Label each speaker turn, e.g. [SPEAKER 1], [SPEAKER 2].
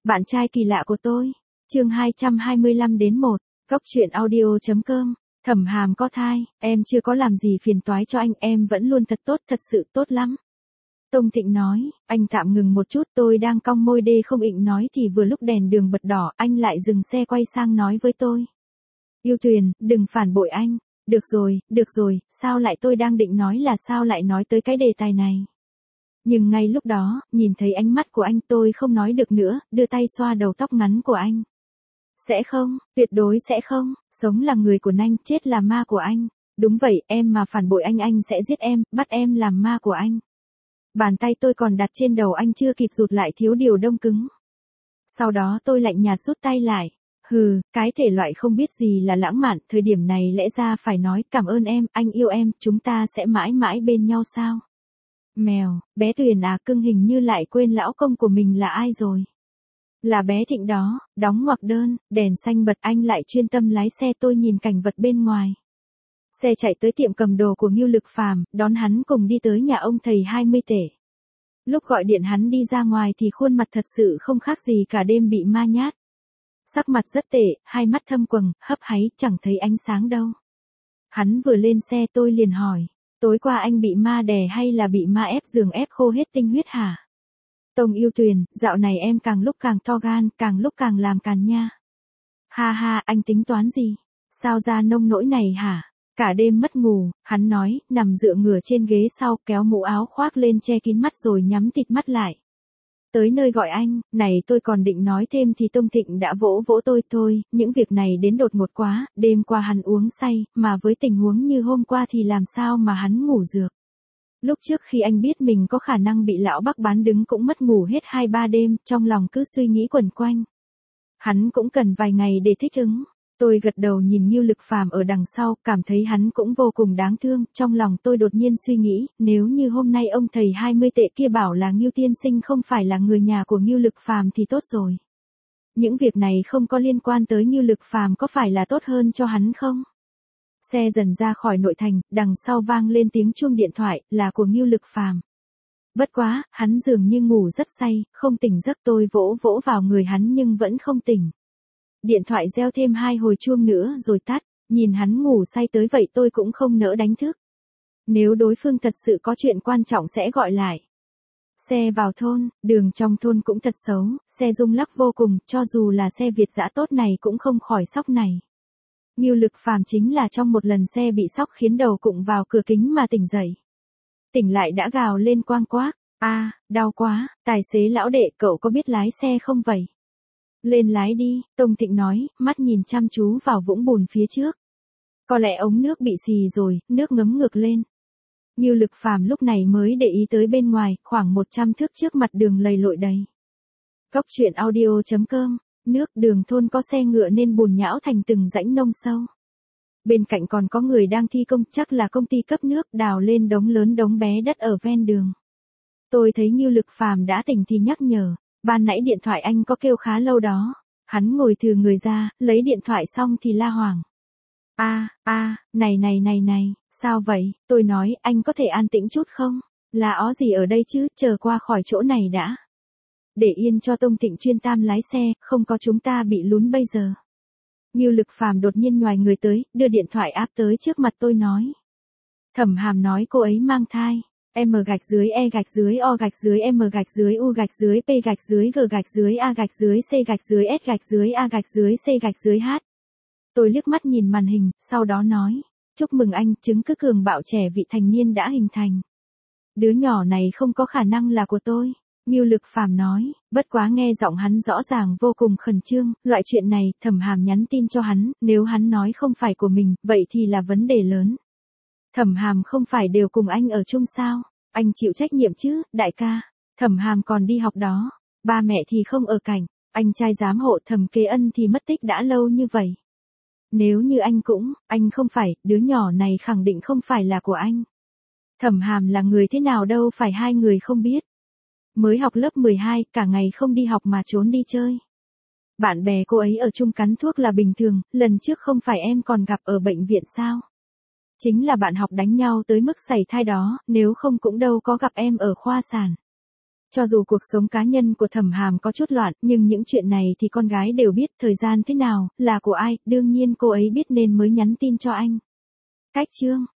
[SPEAKER 1] Bạn trai kỳ lạ của tôi. Chương 225 đến 1. Góc truyện audio.com. Thẩm Hàm có thai, em chưa có làm gì phiền toái cho anh, em vẫn luôn thật tốt, thật sự tốt lắm. Tông Thịnh nói, anh tạm ngừng một chút, tôi đang cong môi đê không định nói thì vừa lúc đèn đường bật đỏ, anh lại dừng xe quay sang nói với tôi. Yêu Tuyền, đừng phản bội anh. Được rồi, sao lại tôi đang định nói là sao lại nói tới cái đề tài này. Nhưng ngay lúc đó, nhìn thấy ánh mắt của anh tôi không nói được nữa, đưa tay xoa đầu tóc ngắn của anh. Sẽ không, tuyệt đối sẽ không, sống là người của anh, chết là ma của anh. Đúng vậy, em mà phản bội anh sẽ giết em, bắt em làm ma của anh. Bàn tay tôi còn đặt trên đầu anh chưa kịp rụt lại thiếu điều đông cứng. Sau đó tôi lạnh nhạt rút tay lại. Cái thể loại không biết gì là lãng mạn, thời điểm này lẽ ra phải nói cảm ơn em, anh yêu em, chúng ta sẽ mãi mãi bên nhau sao? Mèo, bé Tuyền à, cưng hình như lại quên lão công của mình là ai rồi. Là bé Thịnh đó, đóng ngoặc đơn, đèn xanh bật, anh lại chuyên tâm lái xe, tôi nhìn cảnh vật bên ngoài. Xe chạy tới tiệm cầm đồ của Ngưu Lực Phàm, đón hắn cùng đi tới nhà ông thầy 20 tể. Lúc gọi điện hắn đi ra ngoài thì khuôn mặt thật sự không khác gì cả đêm bị ma nhát. Sắc mặt rất tệ, hai mắt thâm quầng, hấp háy, chẳng thấy ánh sáng đâu. Hắn vừa lên xe tôi liền hỏi, tối qua anh bị ma đè hay là bị ma ép giường ép khô hết tinh huyết hả? Tông Yêu Tuyền, dạo này em càng lúc càng to gan, càng lúc càng làm càn nha. Ha, anh tính toán gì? Sao ra nông nỗi này hả? Cả đêm mất ngủ, hắn nói, nằm dựa ngửa trên ghế sau, kéo mũ áo khoác lên che kín mắt rồi nhắm tịt mắt lại. Tới nơi gọi anh, này tôi còn định nói thêm thì Tông Thịnh đã vỗ tôi thôi, những việc này đến đột ngột quá, đêm qua hắn uống say, mà với tình huống như hôm qua thì làm sao mà hắn ngủ dược. Lúc trước khi anh biết mình có khả năng bị lão Bắc bán đứng cũng mất ngủ hết 2-3 đêm, trong lòng cứ suy nghĩ quẩn quanh. Hắn cũng cần vài ngày để thích ứng. Tôi gật đầu nhìn Ngưu Lực Phàm ở đằng sau, cảm thấy hắn cũng vô cùng đáng thương, trong lòng tôi đột nhiên suy nghĩ, nếu như hôm nay ông thầy 20 tệ kia bảo là Ngưu tiên sinh không phải là người nhà của Ngưu Lực Phàm thì tốt rồi. Những việc này không có liên quan tới Ngưu Lực Phàm có phải là tốt hơn cho hắn không? Xe dần ra khỏi nội thành, đằng sau vang lên tiếng chuông điện thoại, là của Ngưu Lực Phàm. Bất quá, hắn dường như ngủ rất say, không tỉnh giấc, tôi vỗ vào người hắn nhưng vẫn không tỉnh. Điện thoại reo thêm 2 hồi chuông nữa rồi tắt, nhìn hắn ngủ say tới vậy tôi cũng không nỡ đánh thức. Nếu đối phương thật sự có chuyện quan trọng sẽ gọi lại. Xe vào thôn, đường trong thôn cũng thật xấu, xe rung lắc vô cùng, cho dù là xe Việt dã tốt này cũng không khỏi sóc này. Ngưu Lực Phàm chính là trong một lần xe bị sóc khiến đầu cụng vào cửa kính mà tỉnh dậy. Tỉnh lại đã gào lên quang quác, đau quá, tài xế lão đệ, cậu có biết lái xe không vậy? Lên lái đi, Tông Thịnh nói, mắt nhìn chăm chú vào vũng bùn phía trước. Có lẽ ống nước bị xì rồi, nước ngấm ngược lên. Ngưu Lực Phàm lúc này mới để ý tới bên ngoài, khoảng 100 thước trước mặt đường lầy lội đầy. Góc truyện audio.com. Nước đường thôn có xe ngựa nên bùn nhão thành từng rãnh nông sâu. Bên cạnh còn có người đang thi công, chắc là công ty cấp nước, đào lên đống lớn đống bé đất ở ven đường. Tôi thấy Ngưu Lực Phàm đã tỉnh thì nhắc nhở, ban nãy điện thoại anh có kêu khá lâu đó. Hắn ngồi thừ người ra, lấy điện thoại xong thì la hoảng. Này, sao vậy? Tôi nói, anh có thể an tĩnh chút không? Là ó gì ở đây chứ, chờ qua khỏi chỗ này đã. Để yên cho Tông Thịnh chuyên tam lái xe, không có chúng ta bị lún bây giờ. Ngưu Lực Phàm đột nhiên nhoài người tới, đưa điện thoại áp tới trước mặt tôi nói. Thẩm Hàm nói cô ấy mang thai. M_E_M_U_G_P_G_U_G_A_C_H. Tôi liếc mắt nhìn màn hình, sau đó nói. Chúc mừng anh, chứng cứ cường bạo trẻ vị thành niên đã hình thành. Đứa nhỏ này không có khả năng là của tôi. Ngưu Lực Phàm nói, bất quá nghe giọng hắn rõ ràng vô cùng khẩn trương, loại chuyện này, Thẩm Hàm nhắn tin cho hắn, nếu hắn nói không phải của mình, vậy thì là vấn đề lớn. Thẩm Hàm không phải đều cùng anh ở chung sao? Anh chịu trách nhiệm chứ, đại ca. Thẩm Hàm còn đi học đó, ba mẹ thì không ở cạnh, anh trai giám hộ Thẩm Kế Ân thì mất tích đã lâu như vậy. Nếu như anh không phải, đứa nhỏ này khẳng định không phải là của anh. Thẩm Hàm là người thế nào đâu phải hai người không biết. Mới học lớp 12, cả ngày không đi học mà trốn đi chơi. Bạn bè cô ấy ở chung cắn thuốc là bình thường, lần trước không phải em còn gặp ở bệnh viện sao? Chính là bạn học đánh nhau tới mức sảy thai đó, nếu không cũng đâu có gặp em ở khoa sản. Cho dù cuộc sống cá nhân của Thẩm Hàm có chút loạn, nhưng những chuyện này thì con gái đều biết, thời gian thế nào, là của ai, đương nhiên cô ấy biết nên mới nhắn tin cho anh. Cách chương